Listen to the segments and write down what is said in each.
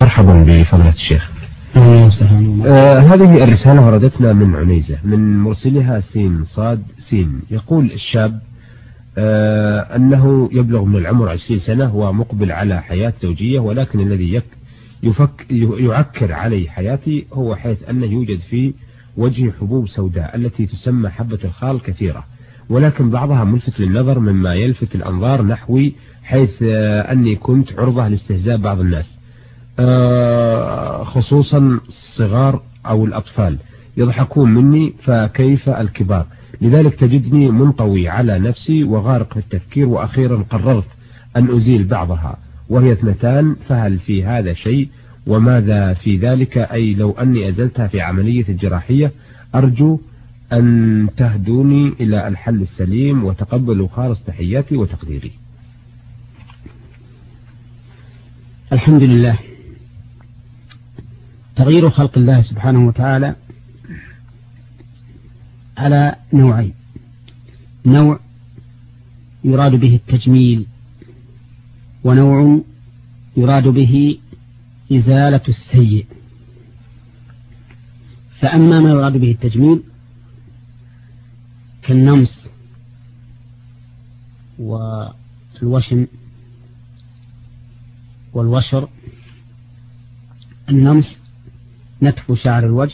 مرحبا بفضيلة الشيخ. هذه الرسالة وردتنا من عنيزة، من مرسلها سين صاد سين. يقول الشاب أنه يبلغ من العمر 20 سنة ومقبل على حياة زوجية، ولكن الذي يعكر علي حياتي هو حيث أنه يوجد في وجه حبوب سوداء التي تسمى حبة الخال كثيرة، ولكن بعضها ملفت للنظر مما يلفت الأنظار نحوي، حيث أني كنت عرضة لاستهزاء بعض الناس خصوصا الصغار أو الأطفال يضحكون مني، فكيف الكبار؟ لذلك تجدني منطوي على نفسي وغارق في التفكير، وأخيرا قررت أن أزيل بعضها وهي 2. فهل في هذا شيء؟ وماذا في ذلك؟ أي لو أني أزلتها في عملية الجراحية، أرجو أن تهدوني إلى الحل السليم وتقبلوا خالص تحياتي وتقديري. الحمد لله. تغيير خلق الله سبحانه وتعالى على نوعين: نوع يراد به التجميل، ونوع يراد به إزالة السيء. فأما ما يراد به التجميل كالنمس والوشم والوشر. النمس نتف شعر الوجه،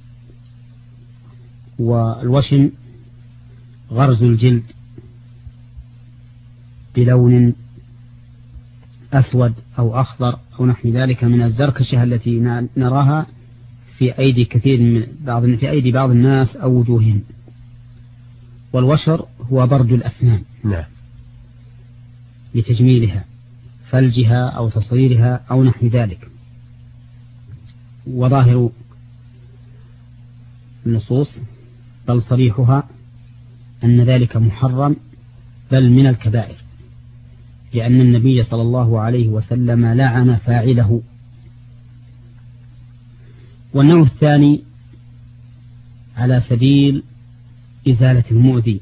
والوشم غرز الجلد بلون أسود أو أخضر أو نحو ذلك من الزركشة التي نراها في أيدي بعض الناس أو وجوههم. والوشر هو برد الأسنان لتجميلها، فلجها أو تصغيرها أو نحو ذلك. وظاهر النصوص بل صريحها أن ذلك محرم بل من الكبائر، لأن النبي صلى الله عليه وسلم لعن فاعله. والنوع الثاني على سبيل إزالة المؤذي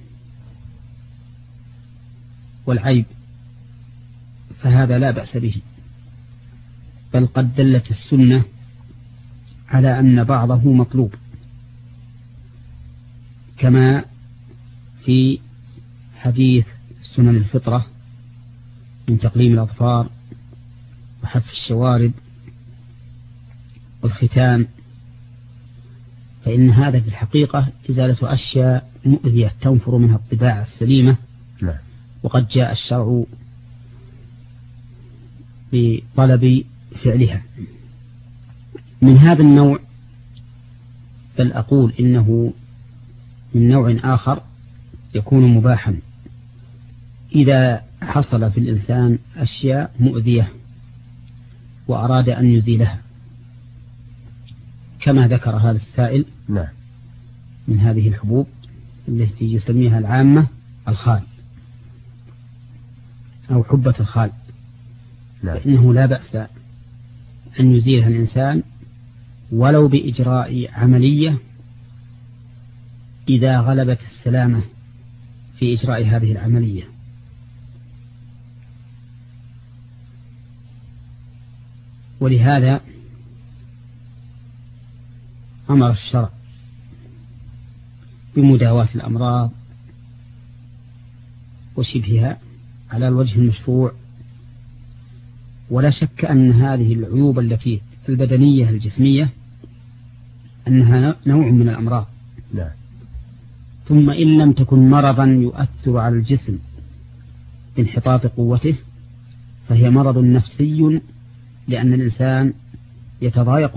والعيب، فهذا لا بأس به، بل قد دلت السنة على أن بعضه مطلوب، كما في حديث سنن الفطرة من تقليم الأظفار وحف الشوارب والختان، فإن هذا في الحقيقة إزالة أشياء مؤذية تنفر منها الطباع السليمة، وقد جاء الشرع بطلب فعلها. من هذا النوع بل أقول إنه من نوع آخر يكون مباحا إذا حصل في الإنسان أشياء مؤذية وأراد أن يزيلها، كما ذكر هذا السائل من هذه الحبوب التي يسميها العامة الخال أو حبة الخال، فإنه لا بأس أن يزيلها الإنسان ولو بإجراء عملية إذا غلبت السلامة في إجراء هذه العملية. ولهذا أمر الشرع بمداواة الأمراض وشبهها على الوجه المشروع. ولا شك أن هذه العيوب التي البدنية الجسمية أنها نوع من الأمراض، ثم إن لم تكن مرضا يؤثر على الجسم بانحطاط قوته فهي مرض نفسي، لأن الإنسان يتضايق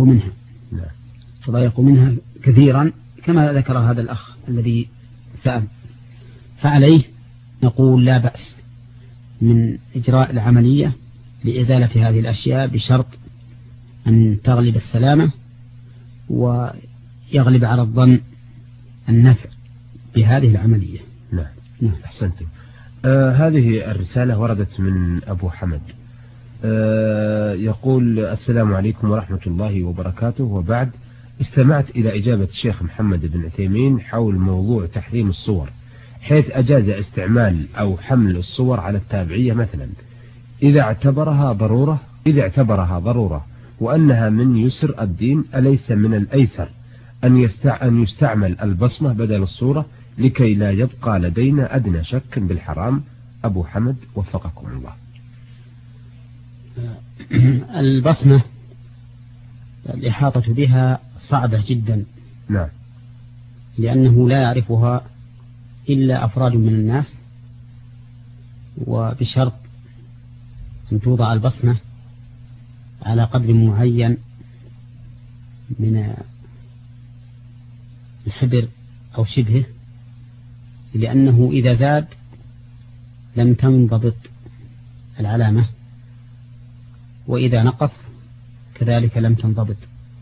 منها كثيرا، كما ذكر هذا الأخ الذي سأل. فعليه نقول لا بأس من إجراء العملية لإزالة هذه الأشياء بشرط أن تغلب السلامة ويغلب على الظن النفع بهذه العملية. نعم. أحسنتم. هذه الرسالة وردت من أبو حمد. يقول: السلام عليكم ورحمة الله وبركاته، وبعد، استمعت إلى إجابة الشيخ محمد بن عثيمين حول موضوع تحريم الصور، حيث أجاز استعمال أو حمل الصور على التابعية مثلا إذا اعتبرها ضرورة، وأنها من يسر الدين، أليس من الأيسر أن يستعمل البصمة بدل الصورة لكي لا يبقى لدينا أدنى شك بالحرام؟ أبو حمد وفقكم الله. البصمة الإحاطة بها صعبة جدا. نعم. لأنه لا يعرفها إلا أفراد من الناس، وبشرط أن توضع البصمة على قدر معين من الحبر أو شبهه، لأنه إذا زاد لم تنضبط العلامة، وإذا نقص كذلك لم تنضبط.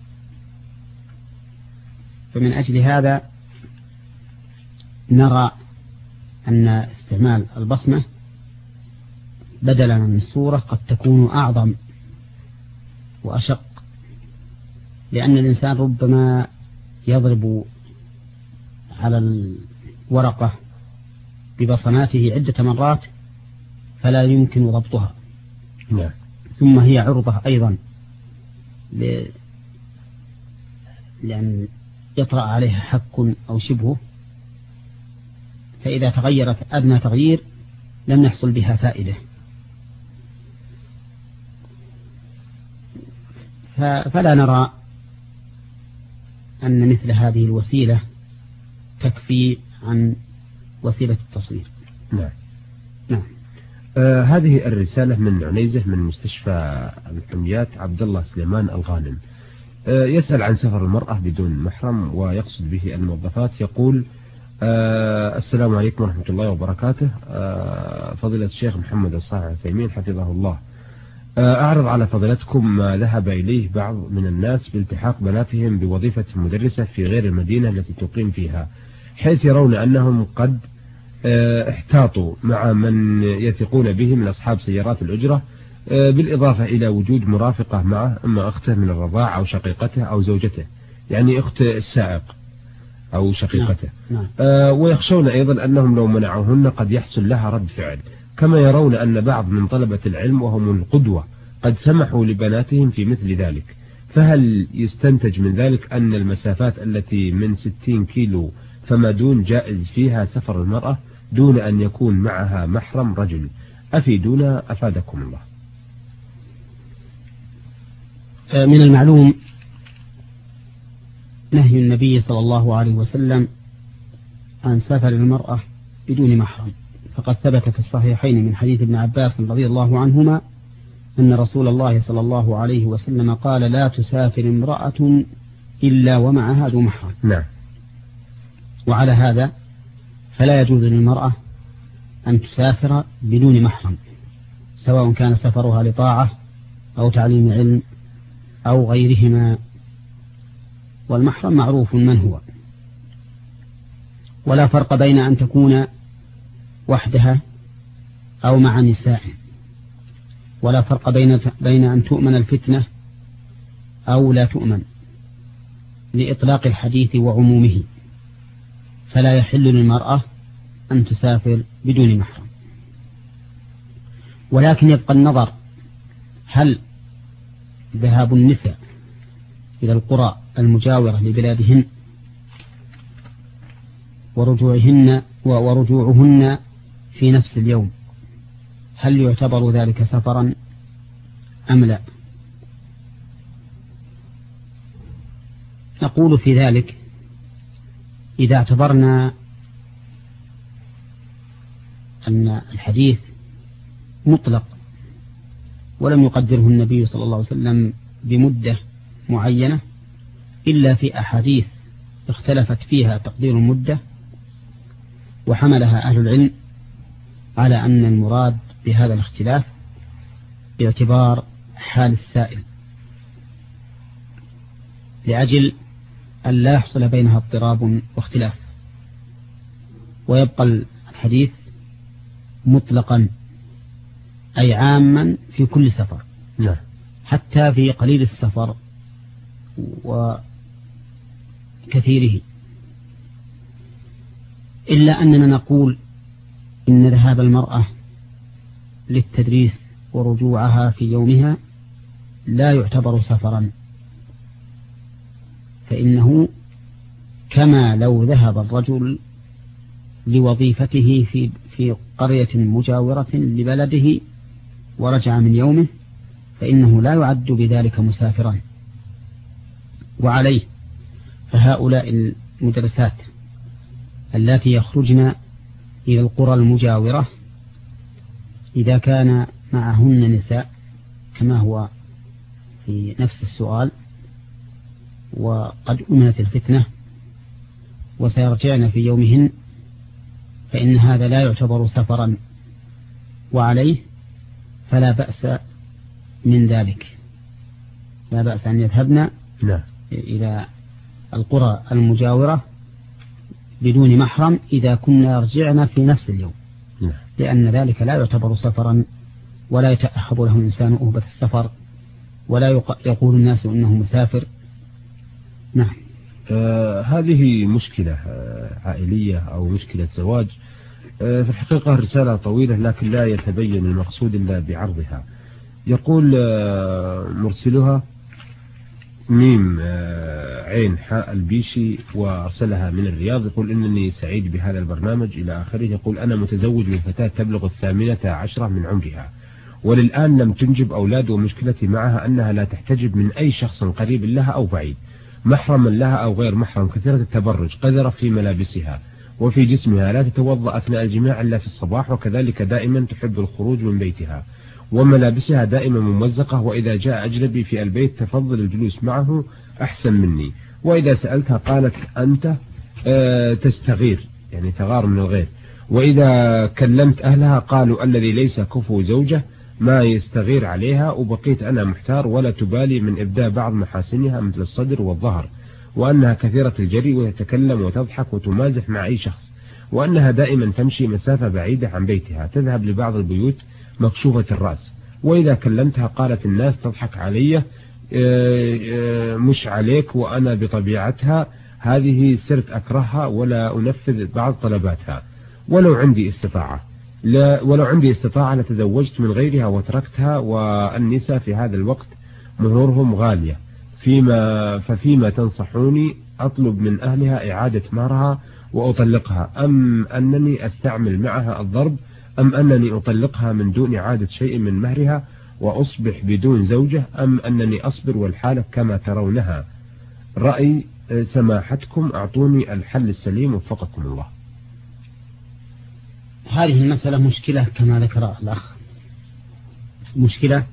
فمن أجل هذا نرى أن استعمال البصمة بدلا من الصورة قد تكون أعظم وأشق، لأن الإنسان ربما يضرب على الورقة ببصماته عدة مرات فلا يمكن ضبطها. ثم هي عرضة أيضا لأن يطرأ عليها حك أو شبهه، فإذا تغيرت أدنى تغيير لم يحصل بها فائدة. فلا نرى أن مثل هذه الوسيلة تكفي عن وسيلة التصوير. نعم. نعم. هذه الرسالة من عنيزة من مستشفى الحميات عبد الله سليمان الغانم، يسأل عن سفر المرأة بدون محرم ويقصد به الموظفات. يقول: السلام عليكم ورحمة الله وبركاته. فضيلة الشيخ محمد الصالح العثيمين حفظه الله، أعرض على فضيلتكم ما ذهب إليه بعض من الناس بالتحاق بناتهم بوظيفة مدرسة في غير المدينة التي تقيم فيها، حيث يرون أنهم قد احتاطوا مع من يثقون به من أصحاب سيارات الأجرة، بالإضافة إلى وجود مرافقة معه، أما أخته من الرضاع أو شقيقته أو زوجته، يعني أخت السائق أو شقيقته. نعم. ويخشون أيضا أنهم لو منعوهن قد يحصل لها رد فعل، كما يرون أن بعض من طلبة العلم وهم القدوة قد سمحوا لبناتهم في مثل ذلك. فهل يستنتج من ذلك أن المسافات التي من 60 كيلو فما دون جائز فيها سفر المرأة دون أن يكون معها محرم رجل؟ أفيدونا أفادكم الله. من المعلوم نهي النبي صلى الله عليه وسلم عن سفر المرأة بدون محرم، فقد ثبت في الصحيحين من حديث ابن عباس رضي الله عنهما أن رسول الله صلى الله عليه وسلم قال: لا تسافر امرأة إلا ومعها ذو محرم. نعم. وعلى هذا فلا يجوز للمرأة أن تسافر بدون محرم، سواء كان سفرها لطاعة أو تعليم علم أو غيرهما، والمحرم معروف من هو، ولا فرق بين أن تكون وحدها أو مع نساء، ولا فرق بين أن تؤمن الفتنة أو لا تؤمن، لإطلاق الحديث وعمومه. فلا يحل للمرأة أن تسافر بدون محرم، ولكن يبقى النظر هل ذهاب النساء إلى القرى المجاورة لبلادهن ورجوعهن في نفس اليوم هل يعتبر ذلك سفرا أم لا؟ نقول في ذلك: إذا اعتبرنا أن الحديث مطلق ولم يقدره النبي صلى الله عليه وسلم بمدة معينة إلا في أحاديث اختلفت فيها تقدير المدة، وحملها أهل العلم على أن المراد بهذا الاختلاف باعتبار حال السائل، لأجل أن لا يحصل بينها اضطراب واختلاف، ويبقى الحديث مطلقا أي عاما في كل سفر، حتى في قليل السفر وكثيره، إلا أننا نقول إن ذهاب المرأة للتدريس ورجوعها في يومها لا يعتبر سفرا، فإنه كما لو ذهب الرجل لوظيفته في قرية مجاورة لبلده ورجع من يومه، فإنه لا يعد بذلك مسافرا. وعليه فهؤلاء المدرسات التي يخرجن إلى القرى المجاورة إذا كان معهن نساء كما هو في نفس السؤال وقد أمنت الفتنة وسيرجعن في يومهن، فإن هذا لا يعتبر سفرا، وعليه فلا بأس من ذلك، لا بأس أن يذهبن إلى القرى المجاورة بدون محرم إذا كنا يرجعن في نفس اليوم، لأن ذلك لا يعتبر سفرا، ولا يتأهب له الإنسان أهبة السفر، ولا يقول الناس إنه مسافر. نعم. هذه مشكلة عائلية أو مشكلة زواج. في الحقيقة الرسالة طويلة لكن لا يتبين المقصود إلا بعرضها. يقول مرسلها ميم عين حاء البيشي وأرسلها من الرياض، يقول إنني سعيد بهذا البرنامج إلى آخره. يقول أنا متزوج من فتاة تبلغ 18 من عمرها وللآن لم تنجب أولاد، ومشكلتي معها أنها لا تحتجب من أي شخص قريب لها أو بعيد، محرما لها أو غير محرم، كثيرة التبرج، قذرة في ملابسها وفي جسمها، لا تتوضأ أثناء الجماع إلا في الصباح، وكذلك دائما تحب الخروج من بيتها، وملابسها دائما ممزقة، وإذا جاء أجنبي في البيت تفضل الجلوس معه أحسن مني، وإذا سألتها قالت أنت تستغير يعني تغار من الغير، وإذا كلمت أهلها قالوا الذي ليس كفو زوجة ما يستغير عليها، وبقيت أنا محتار ولا تبالي من إبداء بعض محاسنها مثل الصدر والظهر، وأنها كثيرة الجري وتتكلم وتضحك وتمازح مع أي شخص، وأنها دائما تمشي مسافة بعيدة عن بيتها، تذهب لبعض البيوت مكشوفة الرأس، وإذا كلمتها قالت الناس تضحك علي مش عليك، وأنا بطبيعتها هذه صرت أكرهها ولا أنفذ بعض طلباتها، ولو عندي استطاعة لتزوجت من غيرها وتركتها، والنساء في هذا الوقت مهورهم غالية، ففيما تنصحوني؟ أطلب من أهلها إعادة مهرها وأطلقها، أم أنني أستعمل معها الضرب، أم أنني أطلقها من دون إعادة شيء من مهرها وأصبح بدون زوجة، أم أنني أصبر والحالة كما ترونها؟ رأي سماحتكم أعطوني الحل السليم وفقكم الله. هذه المسألة مشكلة كما ذكر الأخ، مشكلة،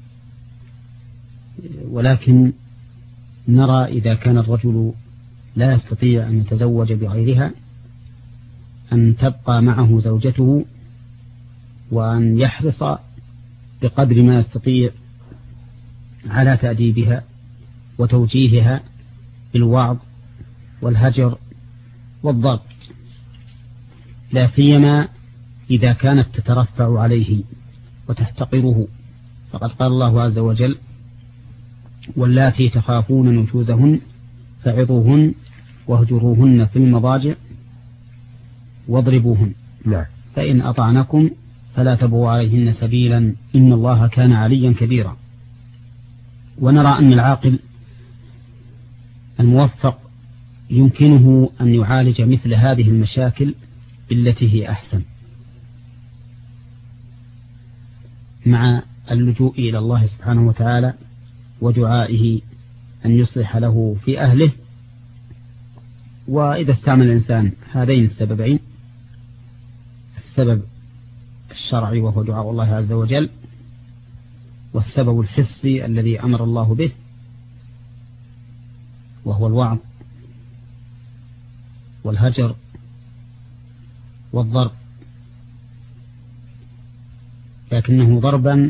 ولكن نرى إذا كان الرجل لا يستطيع أن يتزوج بغيرها أن تبقى معه زوجته، وأن يحرص بقدر ما يستطيع على تأديبها وتوجيهها بالوعظ والهجر والضرب، لا سيما إذا كانت تترفع عليه وتحتقره، فقد قال الله عز وجل: واللاتي تخافون نشوزهن فعظوهن واهجروهن في المضاجع واضربوهن، فإن أطعنكم فلا تبغوا عليهن سبيلا إن الله كان عليا كبيرا. ونرى أن العاقل الموفق يمكنه أن يعالج مثل هذه المشاكل بالتي هي أحسن، مع اللجوء إلى الله سبحانه وتعالى ودعائه أن يصلح له في أهله. وإذا استعمل الإنسان هذين السببين، السبب الشرعي وهو دعاء الله عز وجل، والسبب الحسي الذي أمر الله به وهو الوعظ والهجر والضرب، لكنه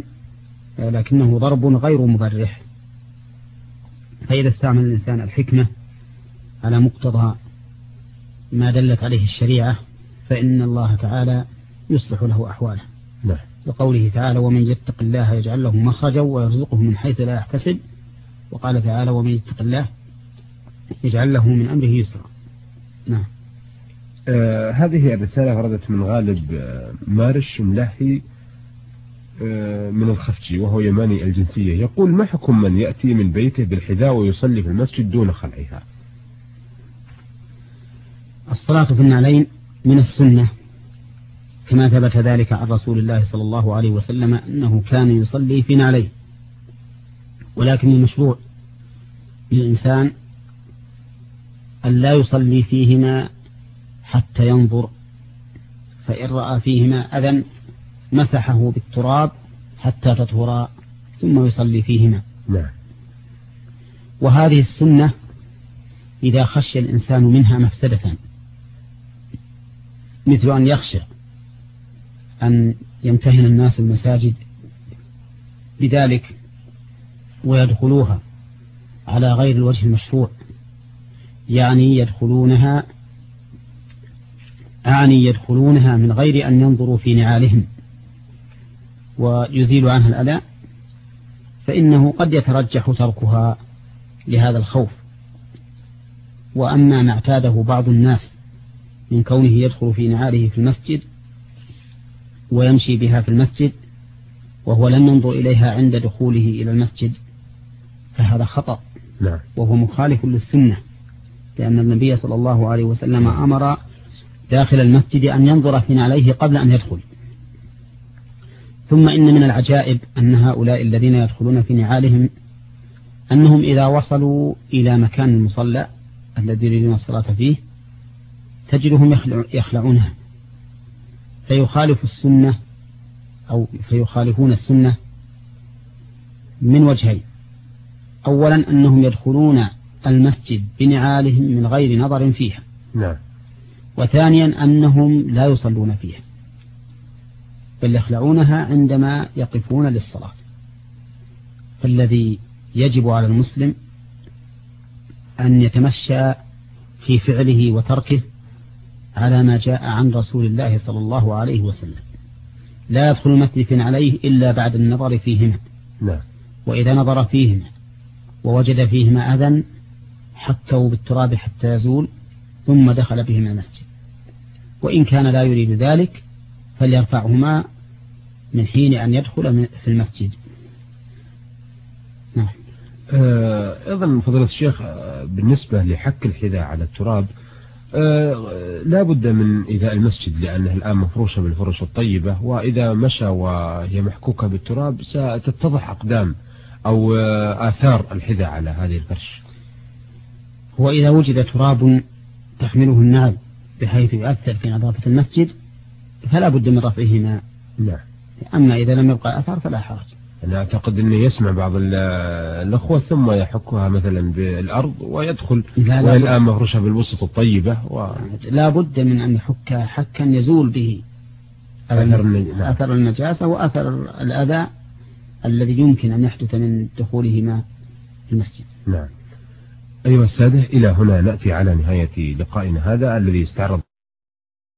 ضرب غير مبرح. فإذا استعمل الإنسان الحكمة على مقتضى ما دلت عليه الشريعة فإن الله تعالى يصلح له أحواله. لقوله تعالى: ومن يتق الله يجعل له مخرجا ويرزقه من حيث لا يحتسب، وقال تعالى: ومن يتق الله يجعل له من أمره يسرا. نعم. هذه الرسالة وردت من غالب مارش ملهي من الخفجي وهو يماني الجنسية، يقول: ما حكم من يأتي من بيته بالحذاء ويصلي في المسجد دون خلعها؟ الصلاة في النعلين من السنة، كما ثبت ذلك عن رسول الله صلى الله عليه وسلم أنه كان يصلي في نعليه، ولكن المشروع للإنسان أن لا يصلي فيهما حتى ينظر، فإن رأى فيهما أذى مسحه بالتراب حتى تطهرا ثم يصلي فيهما. وهذه السنة إذا خشي الإنسان منها مفسدة، مثل أن يخشى أن يمتهن الناس المساجد بذلك ويدخلوها على غير الوجه المشروع، يعني يدخلونها من غير أن ينظروا في نعالهم ويزيل عنها الأذى، فإنه قد يترجح تركها لهذا الخوف. وأما ما اعتاده بعض الناس من كونه يدخل في نعاله في المسجد ويمشي بها في المسجد وهو لم ينظر إليها عند دخوله إلى المسجد، فهذا خطأ وهو مخالف للسنة، لأن النبي صلى الله عليه وسلم أمر داخل المسجد أن ينظر في نعليه قبل أن يدخل. ثم إن من العجائب أن هؤلاء الذين يدخلون في نعالهم أنهم إذا وصلوا إلى مكان المصلى الذي يريدون الصلاة فيه تجدهم يخلعونها، فيخالفون السنة من وجهين: أولا أنهم يدخلون المسجد بنعالهم من غير نظر فيها، وثانيا أنهم لا يصلون فيها بل يخلعونها عندما يقفون للصلاة. فالذي يجب على المسلم أن يتمشى في فعله وتركه على ما جاء عن رسول الله صلى الله عليه وسلم، لا يدخل المسجد عليه إلا بعد النظر فيهما، وإذا نظر فيهما ووجد فيهما أذى حكوا بالتراب حتى يزول ثم دخل بهما المسجد، وإن كان لا يريد ذلك فليرفعهما من حين أن يدخل في المسجد. أيضا فضيلة الشيخ، بالنسبة لحك الحذاء على التراب لا بد من إيذاء المسجد، لأنه الآن مفروشة بالفرش الطيبة، وإذا مشى وهي محكوكة بالتراب ستتضح أقدام أو آثار الحذاء على هذه الفرش. وإذا وجد تراب تحمله النعل بحيث يؤثر في نظافة المسجد فلا بد من رفعهما. أما إذا لم يبقى أثر فلا حرج. أنا أعتقد أنه يسمع بعض الأخوة ثم يحكها مثلا بالأرض ويدخل، والآن مفروشة بالوسط الطيبة لا بد من أن يحك حكا يزول به أثر النجاسة وأثر الأذى الذي يمكن أن يحدث من دخولهما المسجد. أيها السادة، إلى هنا نأتي على نهاية لقائنا هذا الذي استعرض